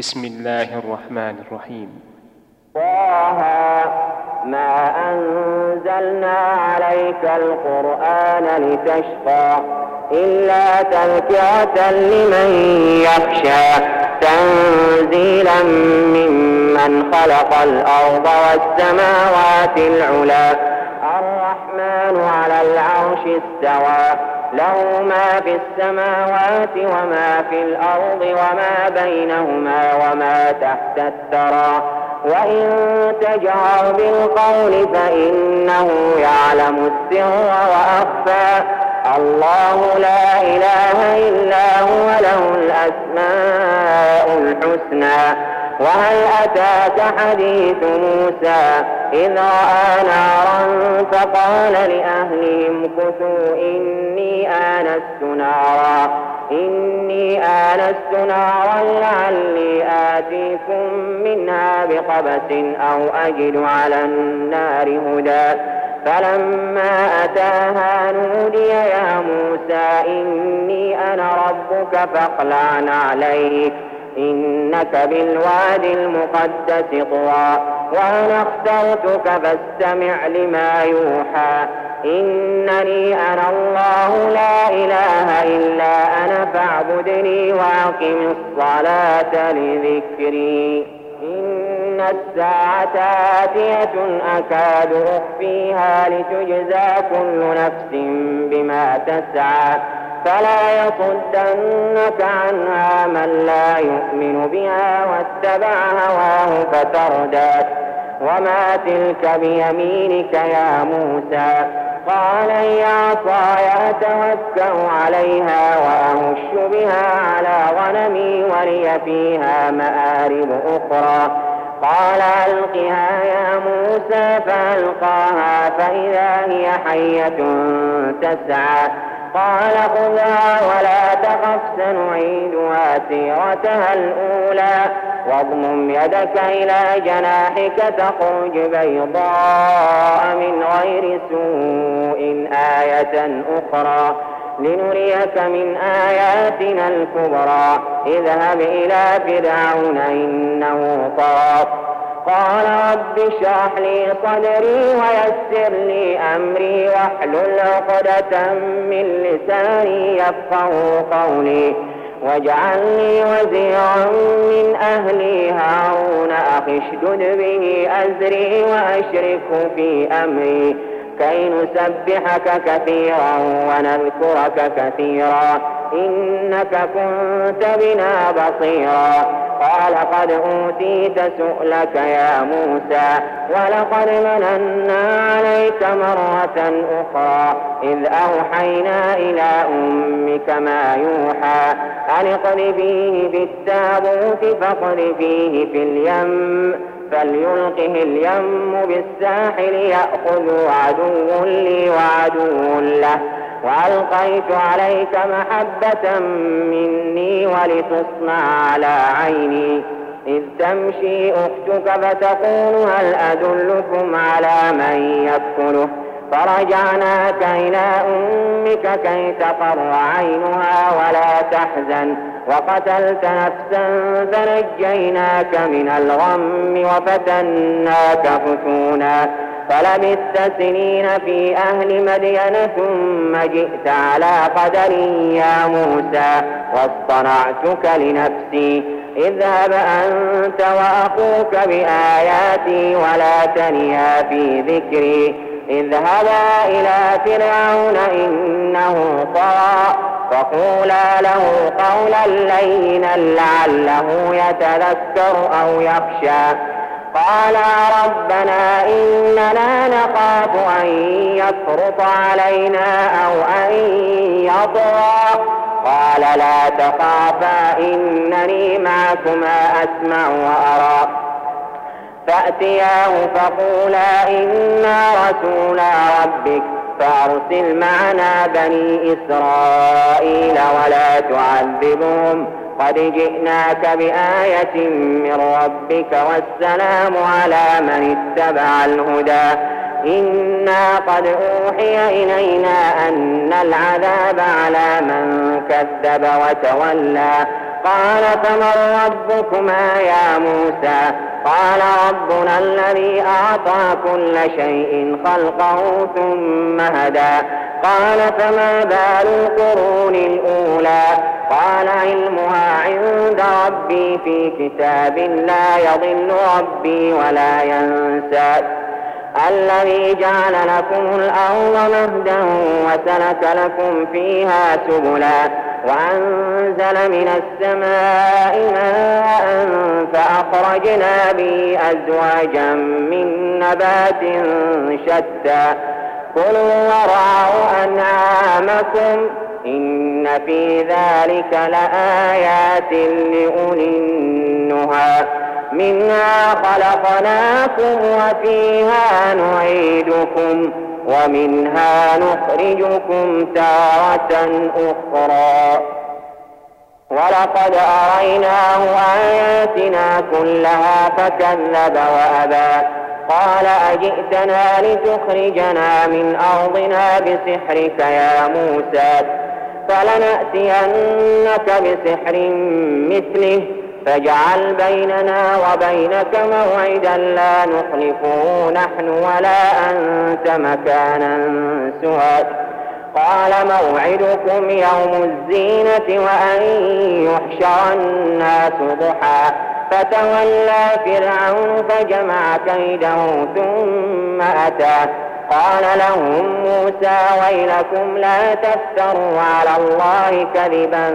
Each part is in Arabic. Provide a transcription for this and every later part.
بسم الله الرحمن الرحيم. طه ما أنزلنا عليك القرآن لتشقى إلا تذكرة لمن يخشى تنزيلا ممن خلق الأرض والسماوات العلى الرحمن على العرش استوى له ما في السماوات وما في الأرض وما بينهما وما تحت الثرى وإن تجهر بالقول فإنه يعلم السر وأخفى الله لا إله إلا هو له الأسماء الحسنى وهل أتاك حديث موسى إذ رأى نارا فقال لأهلهم كثوا إني آنست نارا لعلي آتيكم منها بقبس أو أجد على النار هدى فلما أتاها نودي يا موسى إني أنا ربك فاخلع عليك إنك بالواد المقدس طوى وأنا اخترتك فاستمع لما يوحى إنني أنا الله لا إله إلا أنا فاعبدني وأقم الصلاة لذكري إن الساعة آتية أكاد أخفيها لتجزى كل نفس بما تسعى فلا يصدنك عنها من لا يؤمن بها واتبع هواه فتردى وما تلك بيمينك يا موسى قال هي عصاي أتوكأ عليها وأهش بها على غنمي ولي فيها مآرب أخرى قال ألقها يا موسى فألقاها فإذا هي حية تسعى قال خذها ولا تخف سنعيدها سيرتها الأولى واضمم يدك إلى جناحك تخرج بيضاء من غير سوء آية أخرى لنريك من آياتنا الكبرى اذهب إلى فرعون إنه طغى قال رب اشرح لي صدري ويسر لي أمري واحلل عقدة من لساني يفقهوا قولي واجعل لي وزيرا من أهلي هارون أخي اشدد به أزري وأشركه في أمري كي نسبحك كثيرا ونذكرك كثيرا إنك كنت بنا بصيرا قال قد أوتيت سؤلك يا موسى ولقد مننا عليك مرة أخرى إذ أوحينا إلى أمك ما يوحى أن اقذفيه بالتابوت فاقذفيه في اليم فليلقه اليم بالساحل يأخذ عدو لي وعدو له وألقيت عليك محبة مني ولتصنع على عيني إذ تمشي أختك فتقول هل أدلكم على من يكفله فرجعناك إلى أمك كي تقر عينها ولا تحزن وقتلت نفسا فنجيناك من الغم وفتناك فتونا فلبثت سنين في أهل مدين ثم جئت على قدر يا موسى واصطنعتك لنفسي اذهب أنت وأخوك بآياتي ولا تنيا في ذكري اذهبا إلى فرعون إنه طغى فقولا له قولا لينا لعله يتذكر أو يخشى قال ربنا إننا نخاف أن يفرط علينا أو أن يطغى قال لا تخافا إنني معكما أسمع وأرى فأتياه فقولا إنا رسولا ربك فأرسل معنا بني إسرائيل ولا تعذبهم قد جئناك بآية من ربك والسلام على من اتبع الهدى إنا قد أوحي إلينا أن العذاب على من كذب وتولى قال فمن ربكما يا موسى قال ربنا الذي أعطى كل شيء خلقه ثم هدى قال فما بال القرون الأولى قال علمها عند ربي في كتاب لا يضل ربي ولا ينسى الذي جعل لكم الأرض مهدا وسلك لكم فيها سبلا وأنزل من السماء ماء فأخرجنا به أزواجا من نبات شتى كلوا وارعوا أنعامكم إن في ذلك لآيات لأولي النهى منها خلقناكم وفيها نعيدكم ومنها نخرجكم تارة أخرى ولقد أريناه آياتنا كلها فكذب وأبى قال أجئتنا لتخرجنا من أرضنا بسحرك يا موسى فلنأتينك بسحر مثله فاجعل بيننا وبينك موعدا لا نخلفه نحن ولا أنت مكانا سوى قال موعدكم يوم الزينة وأن يحشر الناس ضحى فتولى فرعون فجمع كيده ثم أتى قال لهم موسى ويلكم لا تفتروا على الله كذبا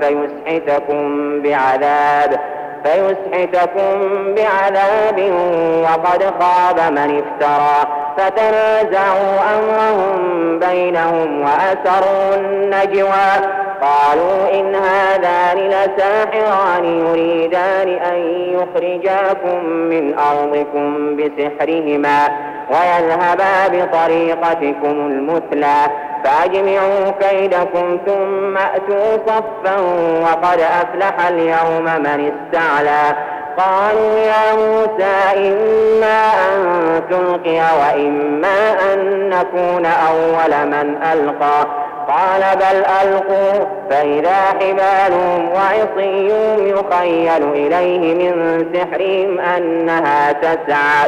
فيسحتكم بعذاب وقد خاب من افترى فتنازعوا أمرهم بينهم وأسروا النجوى قالوا إن هذان لساحران يريدان أن يخرجاكم من أرضكم بسحرهما ويذهبا بطريقتكم المثلى فأجمعوا كيدكم ثم أتوا صفا وقد أفلح اليوم من استعلى قالوا يا موسى إما أن تلقي وإما أن نكون أول من ألقى قال بل ألقوا فإذا حبالهم وعصيهم يخيل إليه من سحرهم أنها تسعى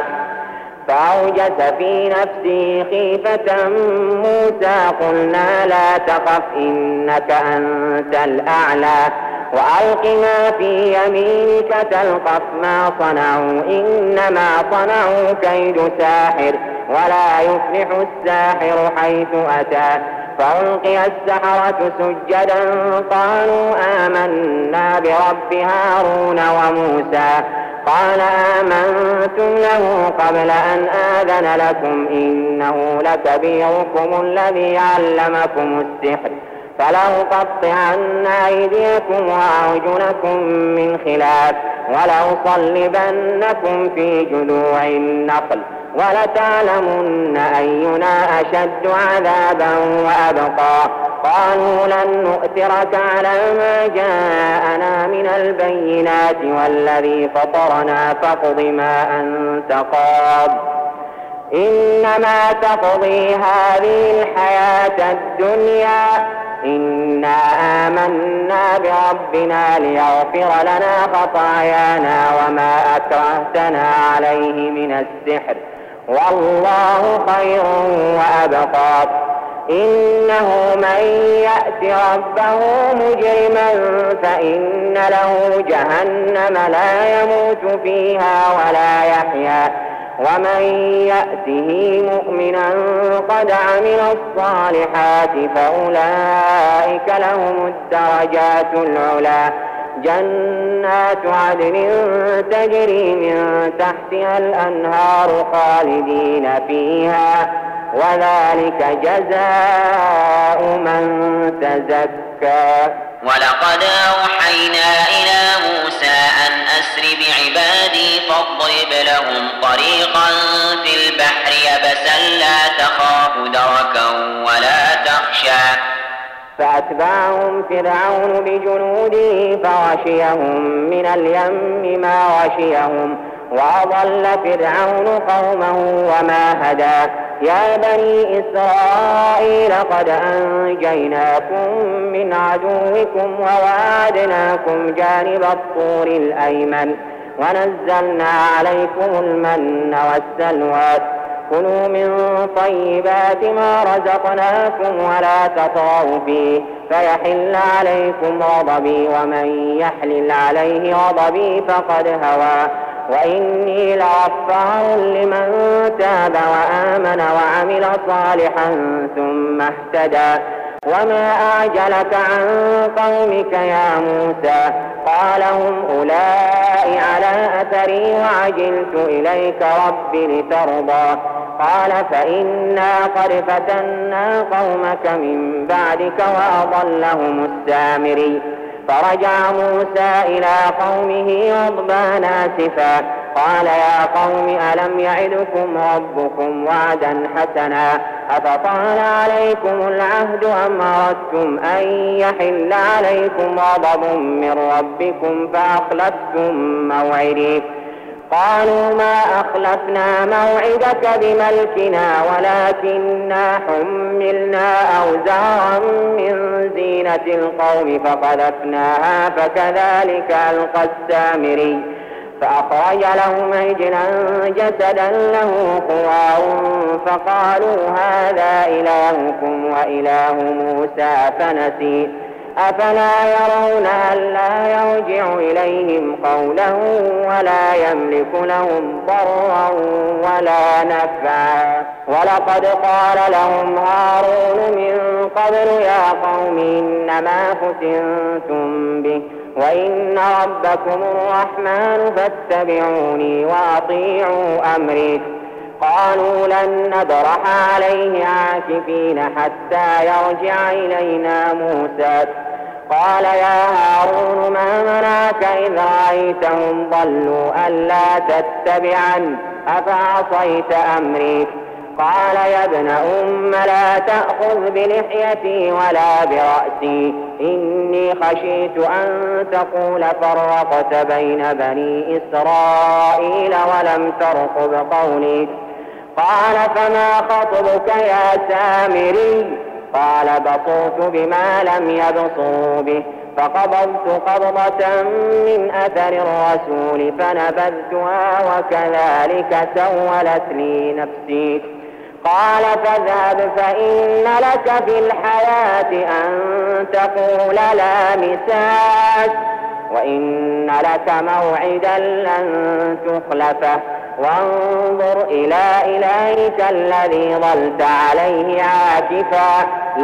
فأوجس في نفسه خيفة موسى قلنا لا تخف إنك أنت الأعلى وألق ما في يمينك تلقف ما صنعوا إنما صنعوا كيد ساحر ولا يفلح الساحر حيث أتى فألقي السحرة سجدا قالوا آمنا برب هارون وموسى قال آمنتم له قبل أن آذن لكم إنه لكبيركم الذي علمكم السحر فلأقطعن أيديكم وأرجلكم من خلاف ولأصلبنكم في جذوع النخل ولتعلمن أينا أشد عذابا وأبقى قالوا لن نؤثرك على ما جاءنا من البينات والذي فطرنا فاقض ما أنت قاض إنما تقضي هذه الحياة الدنيا إنا آمنا بربنا ليغفر لنا خطايانا وما أكرهتنا عليه من السحر والله خير وأبقى إنه من يأت ربه مجرما فإن له جهنم لا يموت فيها ولا يحيا ومن يأته مؤمنا قد عمل الصالحات فأولئك لهم الدرجات العلى جنات عدن تجري من تحتها الأنهار خالدين فيها وذلك جزاء من تزكى ولقد أوحينا إلى موسى أن أسر بعبادي فاضرب لهم طريقا في البحر يبسا لا تخاف دركا ولا تخشى فأتبعهم فرعون بجنوده فغشيهم من اليم ما غشيهم وأضل فرعون قومه وما هدى. يا بني إسرائيل قد أنجيناكم من عدوكم وواعدناكم جانب الطور الأيمن ونزلنا عليكم المن والسلوى. كلوا من طيبات ما رزقناكم ولا تطغوا فيه فيحل عليكم غضبي ومن يحلل عليه غضبي فقد هوى. وإني لغفار لمن تاب وآمن وعمل صالحا ثم اهتدى. وما أعجلك عن قومك يا موسى؟ قال هم أولئك على أثري وعجلت إليك رب لترضى. قال فإنا قد فتنا قومك من بعدك وأضلهم السامري. فرجع موسى إلى قومه غضبان آسفا قال يا قوم ألم يعدكم ربكم وعدا حسنا أفطال عليكم العهد أم أردتم أن يحل عليكم غضب من ربكم فأخلفتم موعدي؟ قالوا ما أخلفنا موعدك بملكنا ولكننا حملنا أوزارا من زينة القوم فقذفناها فكذلك ألقى السامري. فأخرج لهم عجلا جسدا له خوار فقالوا هذا إلهكم وإله موسى فنسي. أفلا يرون ألا يرجع إليهم قولا ولا يملك لهم ضرا ولا نفعا. ولقد قال لهم هارون من قبل يا قوم إنما فتنتم به وإن ربكم الرحمن فاتبعوني وأطيعوا أمري. قالوا لن نبرح عليه عاكفين حتى يرجع إلينا موسى. قال يا هارون ما منعك إذ رأيتهم ضلوا ألا تتبعن أفعصيت أمري؟ قال يا ابن أم لا تأخذ بلحيتي ولا برأسي إني خشيت أن تقول فرقت بين بني إسرائيل ولم ترقب قولي. قال فما خطبك يا سامري؟ قال بصرت بما لم يبصروا به فقبضت قبضة من أثر الرسول فنبذتها وكذلك سولت لي نفسي. قال فاذهب فإن لك في الحياة أن تقول لا مساس وإن لك موعدا لن تخلفه وانظر إلى إلهك الذي ظلت عليه عاكفا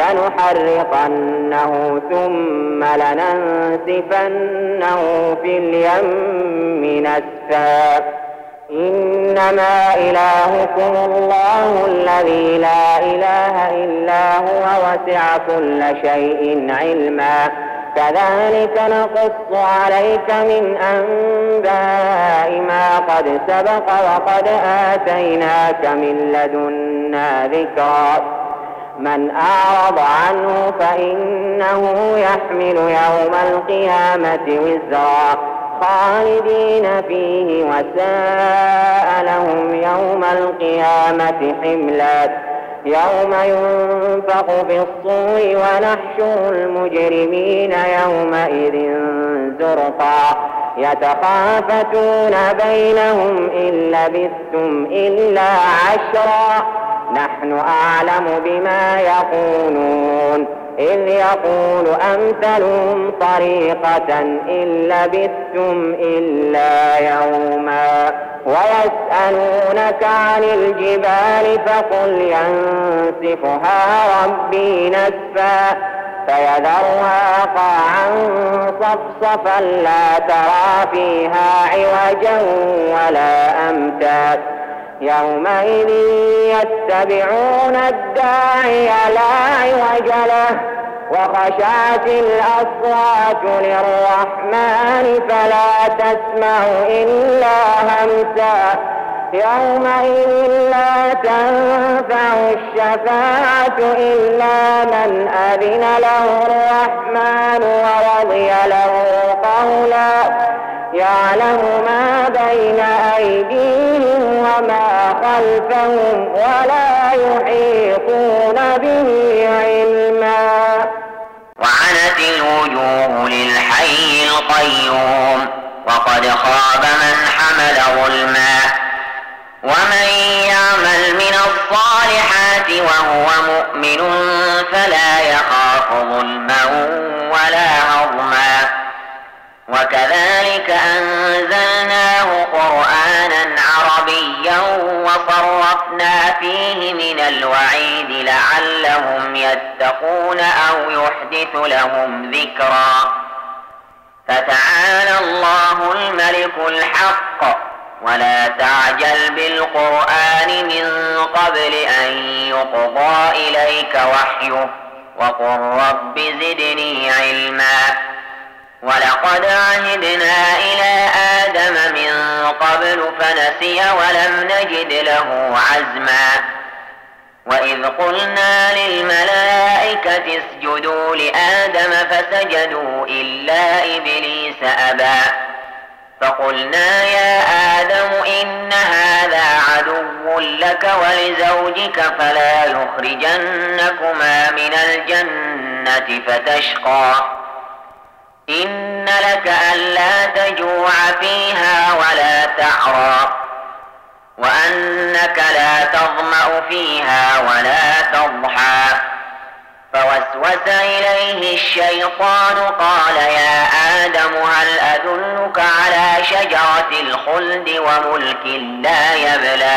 لنحرقنه ثم لننسفنه في اليم نسفا. إنما إلهكم الله الذي لا إله إلا هو وسع كل شيء علما. كذلك نقص عليك من أنباء ما قد سبق وقد آتيناك من لدنا ذكرا. من أعرض عنه فإنه يحمل يوم القيامة وزرا خالدين فيه وساء لهم يوم القيامة حملا. يوم ينفخ في الصور ونحشر المجرمين يومئذ زرقا يتخافتون بينهم إن لبثتم إلا عشرا نحن أعلم بما يقولون إذ يقول أمثلهم طريقة إن لبثتم إلا يوما. ويسألونك عن الجبال فقل ينسفها ربي نسفا فيذرها قاعا صفصفا لا ترى فيها عوجا ولا أمتا. يومئذ يتبعون الداعي لا عوج له وخشعت الأصوات للرحمن فلا تسمع إلا همسا. يومئذ لا تنفع الشفاعة إلا من أذن له الرحمن ورضي له قولا. يعلم ما بين أيديهم وما خلفهم ولا يحيطون به علما. وعنت الوجوه للحي القيوم وقد خاب من حمل ظلما. ومن يعمل من الصالحات وهو مؤمن فلا يخاف ظلما ولا هضما. وكذلك أنزلناه قرآنا عربيا وصرفنا فيه من الوعيد لعلهم يتقون أو يحدث لهم ذكرا. فتعالى الله الملك الحق ولا تعجل بالقرآن من قبل أن يقضى إليك وحيه وقل رب زدني علما. ولقد عهدنا إلى آدم من قبل فنسي ولم نجد له عزما. وإذ قلنا للملائكة اسجدوا لآدم فسجدوا إلا إبليس أبى. فقلنا يا آدم إن هذا عدو لك ولزوجك فلا يخرجنكما من الجنة فتشقى. إن لك ألا تجوع فيها ولا تعرى وأنك لا تظمأ فيها ولا تضحى. فوسوس إليه الشيطان قال يا آدم هل أدلك على شجرة الخلد وملك لا يبلى.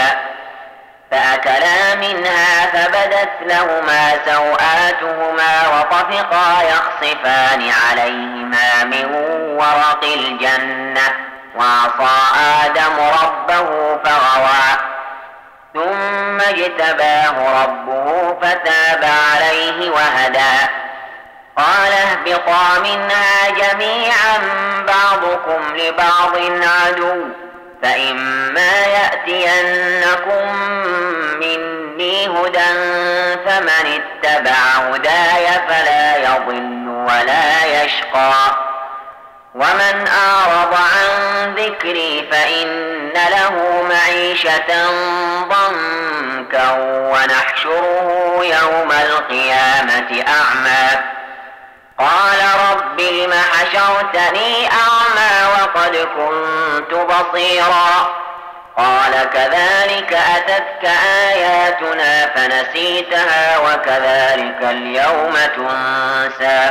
فأكلا منها فبدت لهما سوآتهما وطفقا يخصفان عليهما من ورق الجنة وعصى آدم ربه فغوى. ثم اجتباه ربه فتاب عليه وهدى. قال اهبطا منها جميعا بعضكم لبعض عدو فإما يأتينكم مني هدى فمن اتبع هداي فلا يضل ولا يشقى. ومن أعرض عن ذكري فإن له معيشة ضنكا ونحشره يوم القيامة أعمى. قال رب لم حشرتني أعمى وقد كنت بصيرا. قال كذلك أتتك آياتنا فنسيتها وكذلك اليوم تنسى.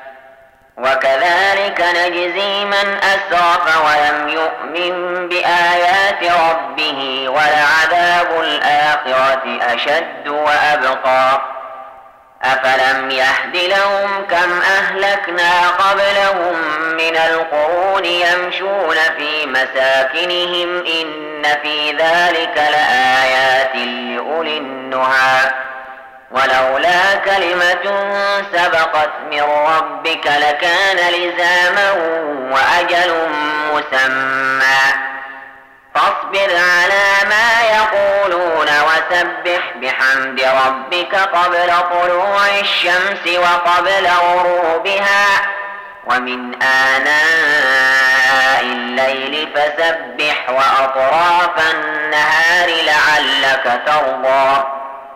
وكذلك نجزي من أسرف ولم يؤمن بآيات ربه ولعذاب الآخرة أشد وأبقى. أفلم يهد لهم كم أهلكنا قبلهم من القرون يمشون في مساكنهم إن في ذلك لآيات لأولي النهى. ولولا كلمة سبقت من ربك لكان لزاما وأجل مسمى. فاصبر على ما يقولون وسبح بحمد ربك قبل طلوع الشمس وقبل غروبها ومن آناء الليل فسبح وأطراف النهار لعلك ترضى.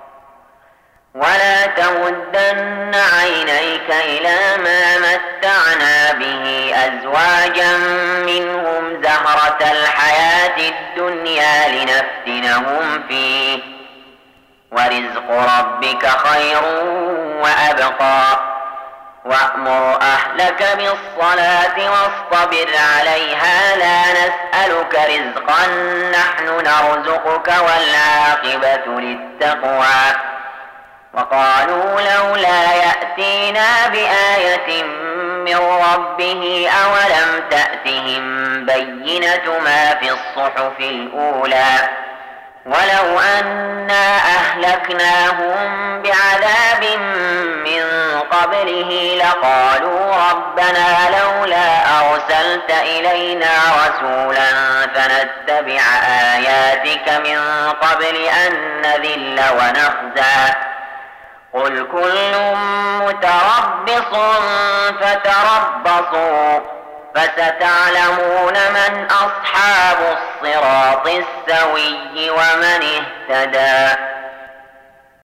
ولا تمدن عينيك إلى ما متعنا به أزواجا منهم زهرة الحياة الدنيا لنفتنهم فيه ورزق ربك خير وأبقى. وأمر أهلك بالصلاة واصطبر عليها لا نسألك رزقا نحن نرزقك والعاقبة للتقوى. وقالوا لولا يأتينا بآية من ربه أولم تأتهم بينة ما في الصحف الأولى. ولو أنا أهلكناهم بعذاب من قبله لقالوا ربنا لولا أرسلت إلينا رسولا فنتبع آياتك من قبل أن نذل ونخزى. قل كل متربص فتربصوا فستعلمون من أصحاب الصراط السوي ومن اهتدى.